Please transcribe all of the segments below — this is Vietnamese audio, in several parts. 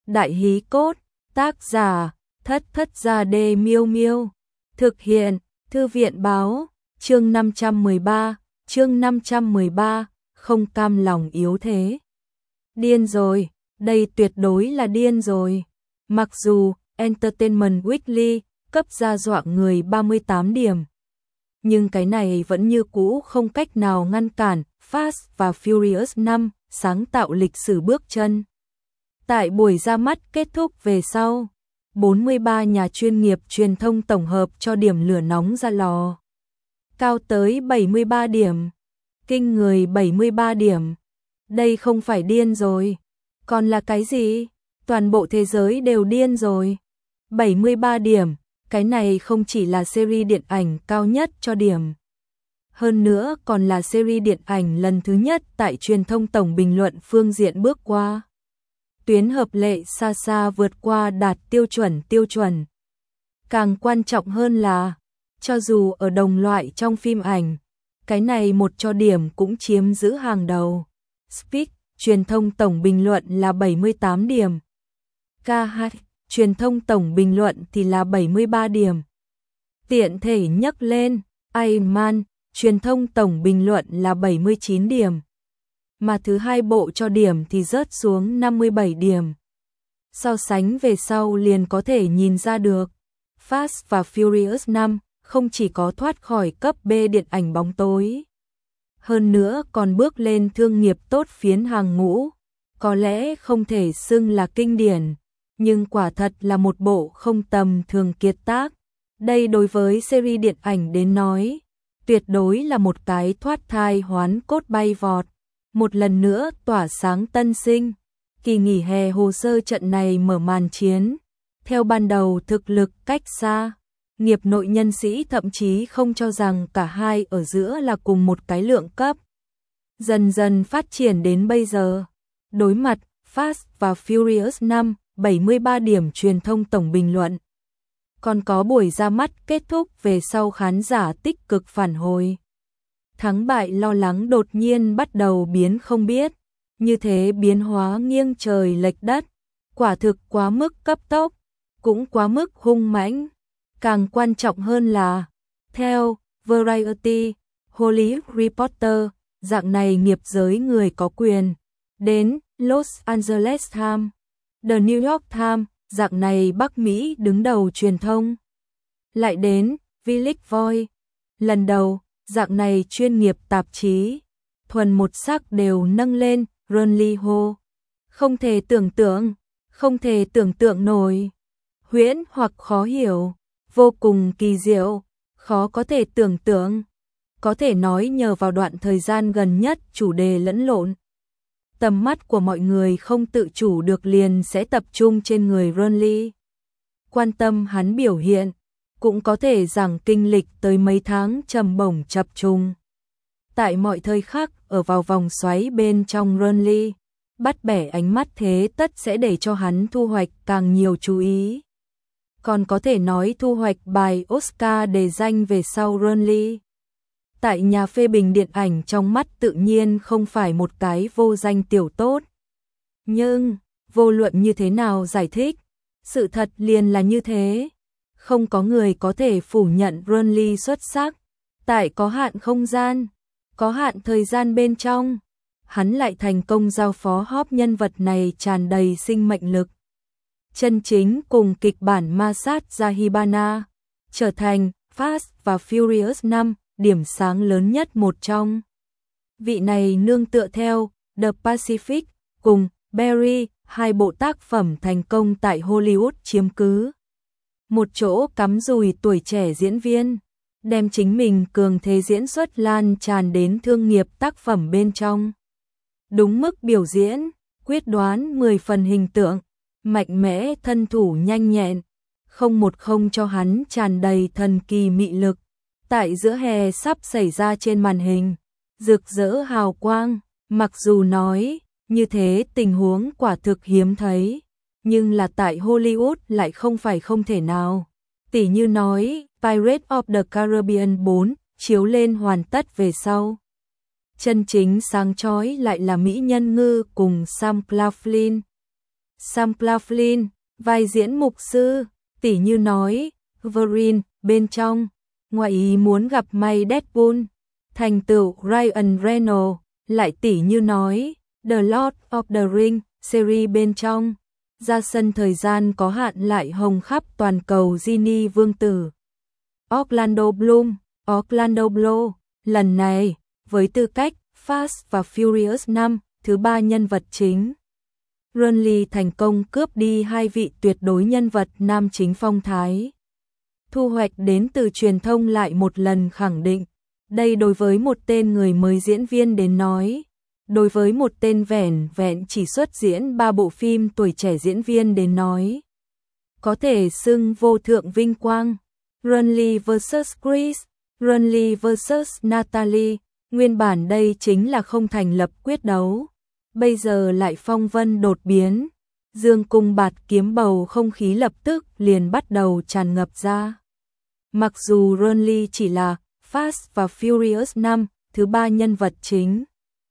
Đại hí cốt, tác giả, Thất Thất Gia Đê Miêu Miêu. Thực hiện, Thư viện báo, chương 513, không cam lòng yếu thế. Điên rồi, đây tuyệt đối là điên rồi. Mặc dù Entertainment Weekly cấp ra dọa người 38 điểm, nhưng cái này vẫn như cũ không cách nào ngăn cản Fast và Furious 5 sáng tạo lịch sử bước chân. Tại buổi ra mắt kết thúc về sau, 43 nhà chuyên nghiệp truyền thông tổng hợp cho điểm lửa nóng ra lò. Cao tới 73 điểm. Kinh người 73 điểm. Đây không phải điên rồi. Còn là cái gì? Toàn bộ thế giới đều điên rồi. 73 điểm. Cái này không chỉ là series điện ảnh cao nhất cho điểm. Hơn nữa còn là series điện ảnh lần thứ nhất tại truyền thông tổng bình luận phương diện bước qua. Tuyến hợp lệ xa xa vượt qua đạt tiêu chuẩn. Càng quan trọng hơn là, cho dù ở đồng loại trong phim ảnh, cái này một cho điểm cũng chiếm giữ hàng đầu. Speak, truyền thông tổng bình luận là 78 điểm. KH, truyền thông tổng bình luận thì là 73 điểm. Tiện thể nhắc lên, Iron, truyền thông tổng bình luận là 79 điểm. Mà thứ hai bộ cho điểm thì rớt xuống 57 điểm. So sánh về sau liền có thể nhìn ra được, Fast và Furious 5 không chỉ có thoát khỏi cấp B điện ảnh bóng tối, hơn nữa còn bước lên thương nghiệp tốt phiến hàng ngũ. Có lẽ không thể xưng là kinh điển, nhưng quả thật là một bộ không tầm thường kiệt tác. Đây đối với series điện ảnh đến nói, tuyệt đối là một cái thoát thai hoán cốt bay vọt. Một lần nữa tỏa sáng tân sinh. Kỳ nghỉ hè hồ sơ trận này mở màn chiến. Theo ban đầu thực lực cách xa, nghiệp nội nhân sĩ thậm chí không cho rằng cả hai ở giữa là cùng một cái lượng cấp. Dần dần phát triển đến bây giờ. Đối mặt Fast và Furious 5, 73 điểm truyền thông tổng bình luận. Còn có buổi ra mắt kết thúc về sau khán giả tích cực phản hồi. Thắng bại lo lắng đột nhiên bắt đầu biến không biết, như thế biến hóa nghiêng trời lệch đất, quả thực quá mức cấp tốc, cũng quá mức hung mãnh. Càng quan trọng hơn là, theo Variety, Hollywood Reporter, dạng này nghiệp giới người có quyền, đến Los Angeles Times, The New York Times, dạng này Bắc Mỹ đứng đầu truyền thông, lại đến Village Voice, lần đầu dạng này chuyên nghiệp tạp chí, thuần một sắc đều nâng lên Runly Ho. Không thể tưởng tượng nổi. Huyễn hoặc khó hiểu, vô cùng kỳ diệu, khó có thể tưởng tượng. Có thể nói nhờ vào đoạn thời gian gần nhất chủ đề lẫn lộn, tầm mắt của mọi người không tự chủ được liền sẽ tập trung trên người Runly. Quan tâm hắn biểu hiện, cũng có thể rằng kinh lịch tới mấy tháng trầm bổng chập trùng. Tại mọi thời khắc ở vào vòng xoáy bên trong Runly, bắt bẻ ánh mắt thế tất sẽ để cho hắn thu hoạch càng nhiều chú ý. Còn có thể nói thu hoạch bài Oscar đề danh về sau Runly. Tại nhà phê bình điện ảnh trong mắt tự nhiên không phải một cái vô danh tiểu tốt. Nhưng, vô luận như thế nào giải thích, sự thật liền là như thế. Không có người có thể phủ nhận Runly xuất sắc. Tại có hạn không gian, có hạn thời gian bên trong, hắn lại thành công giao phó Hop nhân vật này tràn đầy sinh mệnh lực. Chân chính cùng kịch bản ma sát ra Hibana, trở thành Fast và Furious 5, điểm sáng lớn nhất một trong. Vị này nương tựa theo The Pacific cùng Barry, hai bộ tác phẩm thành công tại Hollywood chiếm cứ một chỗ cắm dùi tuổi trẻ diễn viên, đem chính mình cường thế diễn xuất lan tràn đến thương nghiệp tác phẩm bên trong. Đúng mức biểu diễn, quyết đoán 10 phần hình tượng, mạnh mẽ thân thủ nhanh nhẹn, không một không cho hắn tràn đầy thần kỳ mị lực. Tại giữa hè sắp xảy ra trên màn hình, rực rỡ hào quang, mặc dù nói như thế tình huống quả thực hiếm thấy, nhưng là tại Hollywood lại không phải không thể nào. Tỉ như nói, Pirates of the Caribbean 4 chiếu lên hoàn tất về sau. Chân chính sáng chói lại là Mỹ Nhân Ngư cùng Sam Claflin. Sam Claflin, vai diễn mục sư, tỉ như nói, Wolverine, bên trong, ngoại ý muốn gặp may Deadpool, thành tựu Ryan Reynolds, lại tỉ như nói, The Lord of the Rings, series bên trong, ra sân thời gian có hạn lại hồng khắp toàn cầu Ginny Vương Tử. Orlando Bloom, lần này, với tư cách Fast và Furious 5, thứ 3 nhân vật chính. Ronly thành công cướp đi 2 vị tuyệt đối nhân vật nam chính phong thái. Thu hoạch đến từ truyền thông lại một lần khẳng định, đây đối với một tên người mới diễn viên đến nói, đối với một tên vẻn vẹn chỉ xuất diễn 3 bộ phim tuổi trẻ diễn viên đến nói, có thể xưng vô thượng vinh quang. Ronly vs Chris, Ronly vs Natalie, nguyên bản đây chính là không thành lập quyết đấu. Bây giờ lại phong vân đột biến, dương cung bạt kiếm, bầu không khí lập tức liền bắt đầu tràn ngập ra. Mặc dù Ronly chỉ là Fast và Furious 5, thứ 3 nhân vật chính,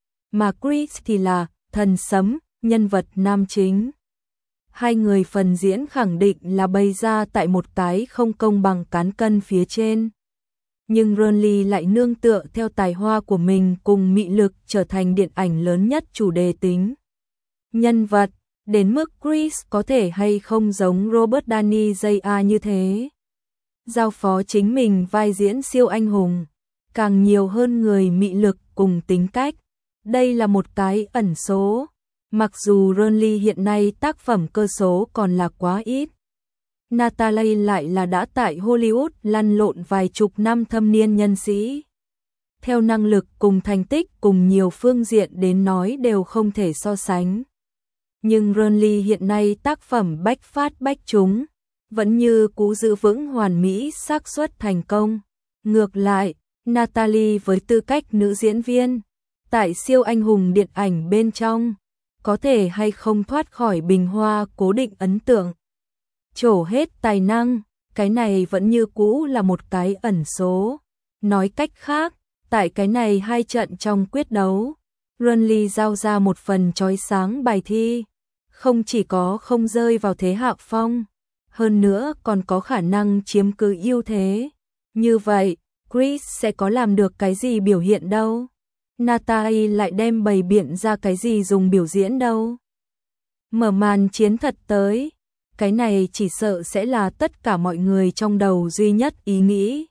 mà Chris thì là thần sấm, nhân vật nam chính. Hai người phần diễn khẳng định là bày ra tại một cái không công bằng cán cân phía trên. Nhưng Ronly lại nương tựa theo tài hoa của mình cùng mị lực trở thành điện ảnh lớn nhất chủ đề tính nhân vật, đến mức Chris có thể hay không giống Robert Downey Jr. như thế. Giao phó chính mình vai diễn siêu anh hùng, càng nhiều hơn người mị lực cùng tính cách. Đây là một cái ẩn số. Mặc dù Ronly hiện nay tác phẩm cơ số còn là quá ít. Natalie lại là đã tại Hollywood lăn lộn vài chục năm thâm niên nhân sĩ. Theo năng lực cùng thành tích cùng nhiều phương diện đến nói đều không thể so sánh. Nhưng Ronly hiện nay tác phẩm bách phát bách trúng, vẫn như cũ giữ vững hoàn mỹ xác suất thành công. Ngược lại, Natalie với tư cách nữ diễn viên, tại siêu anh hùng điện ảnh bên trong, có thể hay không thoát khỏi bình hoa cố định ấn tượng. Trổ hết tài năng, cái này vẫn như cũ là một cái ẩn số. Nói cách khác, tại cái này hai trận trong quyết đấu, Ronly giao ra một phần chói sáng bài thi, không chỉ có không rơi vào thế hạ phong, hơn nữa còn có khả năng chiếm cứ ưu thế. Như vậy, Chris sẽ có làm được cái gì biểu hiện đâu? Natalie lại đem bày biện ra cái gì dùng biểu diễn đâu? Mở màn chiến thật tới, cái này chỉ sợ sẽ là tất cả mọi người trong đầu duy nhất ý nghĩ.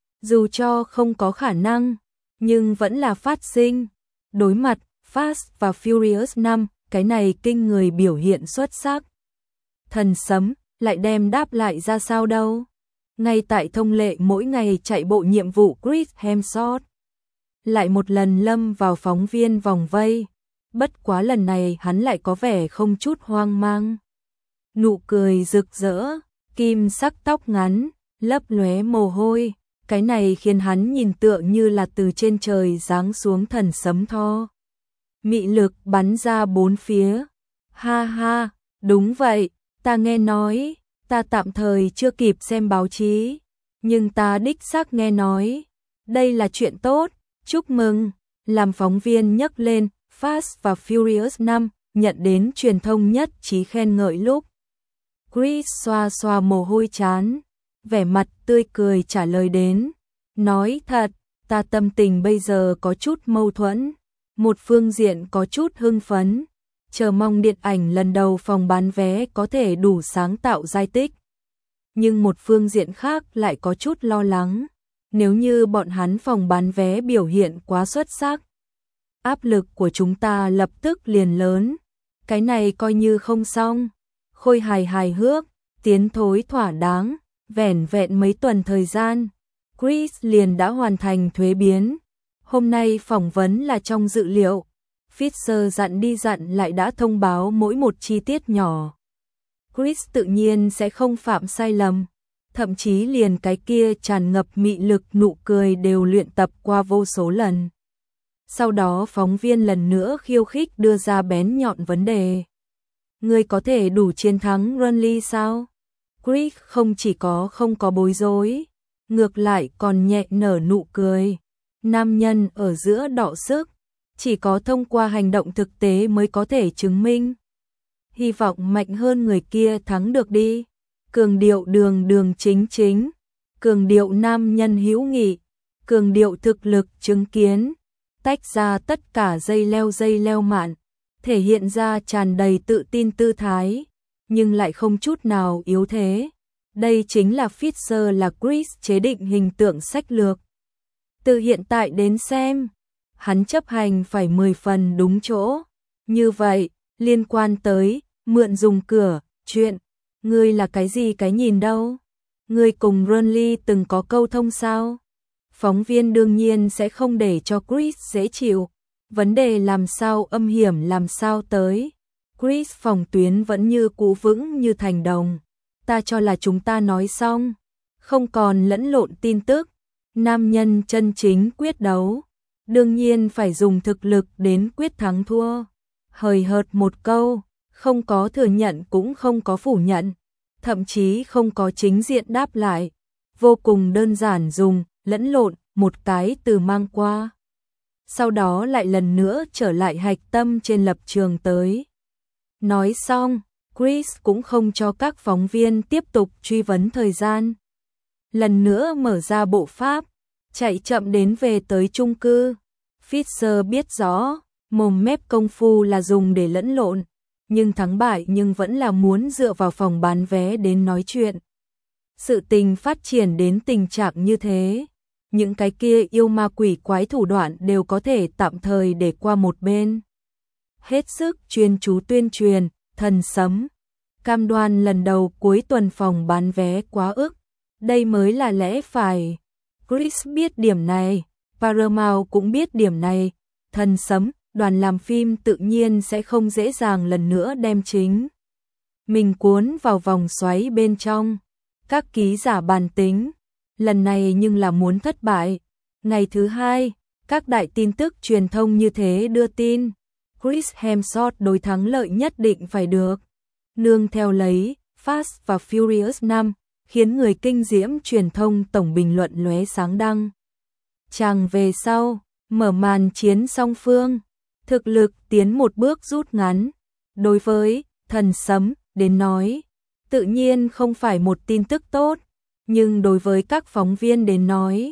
Dù cho không có khả năng, nhưng vẫn là phát sinh. Đối mặt Fast và Furious 5, cái này kinh người biểu hiện xuất sắc. Thần sấm lại đem đáp lại ra sao đâu? Ngay tại thông lệ mỗi ngày chạy bộ nhiệm vụ, Chris Hemsworth lại một lần lâm vào phóng viên vòng vây. Bất quá lần này hắn lại có vẻ không chút hoang mang. Nụ cười rực rỡ, kim sắc tóc ngắn, lấp lóe mồ hôi. Cái này khiến hắn nhìn tựa như là từ trên trời giáng xuống thần sấm tho. Mị lực bắn ra bốn phía. Ha ha, đúng vậy, ta nghe nói, ta tạm thời chưa kịp xem báo chí, nhưng ta đích xác nghe nói. Đây là chuyện tốt, chúc mừng. Làm phóng viên nhắc lên Fast và Furious 5 nhận đến truyền thông nhất trí khen ngợi lúc. Chris xoa xoa mồ hôi trán, vẻ mặt tươi cười trả lời đến. Nói thật, ta tâm tình bây giờ có chút mâu thuẫn. Một phương diện có chút hưng phấn, chờ mong điện ảnh lần đầu phòng bán vé có thể đủ sáng tạo giai tích. Nhưng một phương diện khác lại có chút lo lắng. Nếu như bọn hắn phòng bán vé biểu hiện quá xuất sắc, áp lực của chúng ta lập tức liền lớn. Cái này coi như không xong. Khôi hài hước, tiến thối thỏa đáng, vẻn vẹn mấy tuần thời gian, Chris liền đã hoàn thành thuế biến. Hôm nay phỏng vấn là trong dự liệu. Fisher dặn đi dặn lại đã thông báo mỗi một chi tiết nhỏ. Chris tự nhiên sẽ không phạm sai lầm. Thậm chí liền cái kia tràn ngập mị lực nụ cười đều luyện tập qua vô số lần. Sau đó phóng viên lần nữa khiêu khích đưa ra bén nhọn vấn đề. Ngươi có thể đủ chiến thắng Ronly sao? Chris không chỉ có không có bối rối, ngược lại còn nhẹ nở nụ cười. Nam nhân ở giữa đọ sức, chỉ có thông qua hành động thực tế mới có thể chứng minh. hy vọng mạnh hơn người kia thắng được đi. Cường điệu đường đường chính chính, cường điệu nam nhân hữu nghị, cường điệu thực lực chứng kiến, tách ra tất cả dây leo mạn, thể hiện ra tràn đầy tự tin tư thái, nhưng lại không chút nào yếu thế. Đây chính là Fisher là Chris chế định hình tượng sách lược. Từ hiện tại đến xem, hắn chấp hành phải 10 phần đúng chỗ. Như vậy, liên quan tới mượn dùng cửa, chuyện, ngươi là cái gì cái nhìn đâu? Ngươi cùng Burnley từng có câu thông sao? Phóng viên đương nhiên sẽ không để cho Chris dễ chịu. Vấn đề làm sao âm hiểm làm sao tới. Chris phòng tuyến vẫn như cũ vững như thành đồng. Ta cho là chúng ta nói xong. Không còn lẫn lộn tin tức. Nam nhân chân chính quyết đấu. Đương nhiên phải dùng thực lực đến quyết thắng thua. Hời hợt một câu. Không có thừa nhận cũng không có phủ nhận. Thậm chí không có chính diện đáp lại. Vô cùng đơn giản dùng lẫn lộn một cái từ mang qua. Sau đó lại lần nữa trở lại hạch tâm trên lập trường tới. Nói xong, Chris cũng không cho các phóng viên tiếp tục truy vấn thời gian. Lần nữa mở ra bộ pháp, chạy chậm đến về tới chung cư. Fisher biết rõ, mồm mép công phu là dùng để lẫn lộn, nhưng thắng bại nhưng vẫn là muốn dựa vào phòng bán vé đến nói chuyện. Sự tình phát triển đến tình trạng như thế, những cái kia yêu ma quỷ quái thủ đoạn đều có thể tạm thời để qua một bên. Hết sức chuyên chú tuyên truyền, thần sấm. Cam đoan lần đầu cuối tuần phòng bán vé quá ức. Đây mới là lẽ phải. Chris biết điểm này, Paramount cũng biết điểm này. Thần sấm, đoàn làm phim tự nhiên sẽ không dễ dàng lần nữa đem chính mình cuốn vào vòng xoáy bên trong. Các ký giả bàn tính, lần này nhưng là muốn thất bại. Ngày thứ hai, các đại tin tức truyền thông như thế đưa tin. Chris Hemsworth đối thắng lợi nhất định phải được. Nương theo lấy, Fast và Furious 5, khiến người kinh diễm truyền thông tổng bình luận lóe sáng đăng. Chàng về sau, mở màn chiến song phương, thực lực tiến một bước rút ngắn. Đối với thần sấm đến nói, tự nhiên không phải một tin tức tốt, nhưng đối với các phóng viên đến nói,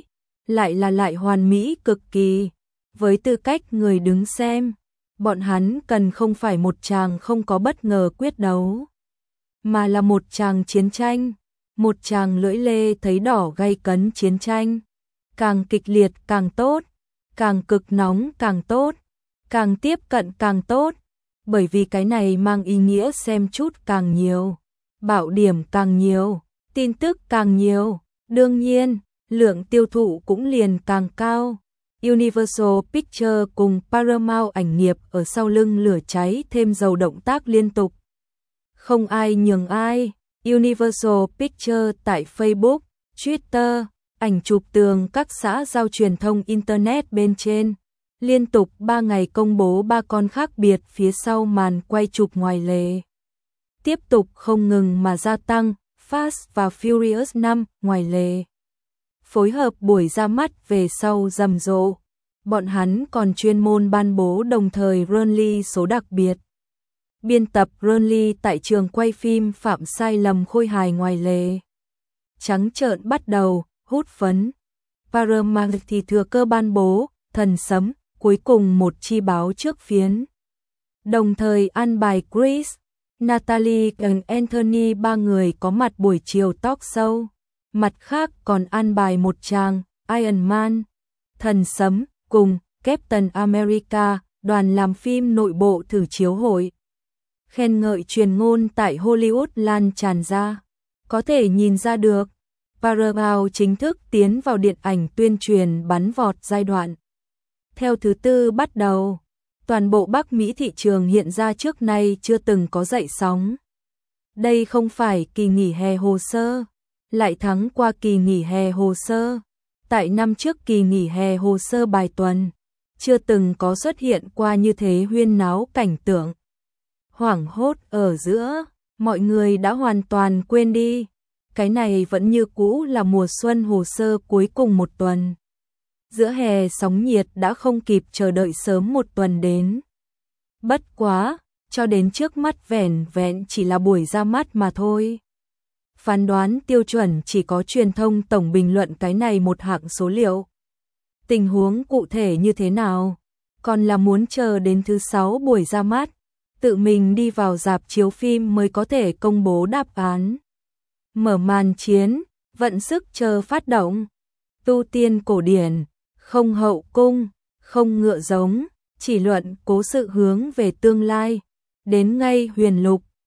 lại hoàn mỹ cực kỳ. Với tư cách người đứng xem, bọn hắn cần không phải một tràng không có bất ngờ quyết đấu, mà là một tràng chiến tranh, một tràng lưỡi lê thấy đỏ gay cấn chiến tranh. Càng kịch liệt càng tốt, càng cực nóng càng tốt, càng tiếp cận càng tốt, bởi vì cái này mang ý nghĩa xem chút càng nhiều, bạo điểm càng nhiều, tin tức càng nhiều, đương nhiên, lượng tiêu thụ cũng liền càng cao. Universal Pictures cùng Paramount ảnh nghiệp ở sau lưng lửa cháy thêm dầu động tác liên tục. Không ai nhường ai. Universal Pictures tại Facebook, Twitter, ảnh chụp tường các xã giao truyền thông Internet bên trên. Liên tục 3 ngày công bố 3 con khác biệt phía sau màn quay chụp ngoài lề. Tiếp tục không ngừng mà gia tăng, Fast và Furious 5 ngoài lề. Phối hợp buổi ra mắt về sau rầm rộ. Bọn hắn còn chuyên môn ban bố đồng thời Burnley số đặc biệt. Biên tập Burnley tại trường quay phim phạm sai lầm khôi hài ngoài lề. Trắng trợn bắt đầu, hút phấn. Paramount thì thừa cơ ban bố, thần sấm, cuối cùng một chi báo trước phiến. Đồng thời ăn bài Chris, Natalie và Anthony ba người có mặt buổi chiều talk show. Mặt khác còn ăn bài một tràng, Iron Man, thần sấm, cùng Captain America, đoàn làm phim nội bộ thử chiếu hội. Khen ngợi truyền ngôn tại Hollywood lan tràn ra. Có thể nhìn ra được, Paramount chính thức tiến vào điện ảnh tuyên truyền bắn vọt giai đoạn. Theo thứ tư bắt đầu, toàn bộ Bắc Mỹ thị trường hiện ra trước nay chưa từng có dậy sóng. Đây không phải kỳ nghỉ hè hồ sơ, lại thắng qua kỳ nghỉ hè hồ sơ. Tại năm trước kỳ nghỉ hè hồ sơ bài tuần, chưa từng có xuất hiện qua như thế huyên náo cảnh tượng. Hoảng hốt ở giữa, mọi người đã hoàn toàn quên đi. Cái này vẫn như cũ là mùa xuân hồ sơ cuối cùng một tuần. Giữa hè sóng nhiệt đã không kịp chờ đợi sớm một tuần đến. Bất quá, cho đến trước mắt vẻn vẹn chỉ là buổi ra mắt mà thôi. Phán đoán tiêu chuẩn chỉ có truyền thông tổng bình luận cái này một hạng số liệu. Tình huống cụ thể như thế nào? Còn là muốn chờ đến thứ 6 buổi ra mắt, tự mình đi vào rạp chiếu phim mới có thể công bố đáp án. Mở màn chiến, vận sức chờ phát động. Tu tiên cổ điển, không hậu cung, không ngựa giống, chỉ luận cố sự hướng về tương lai. Đến ngay huyền lục,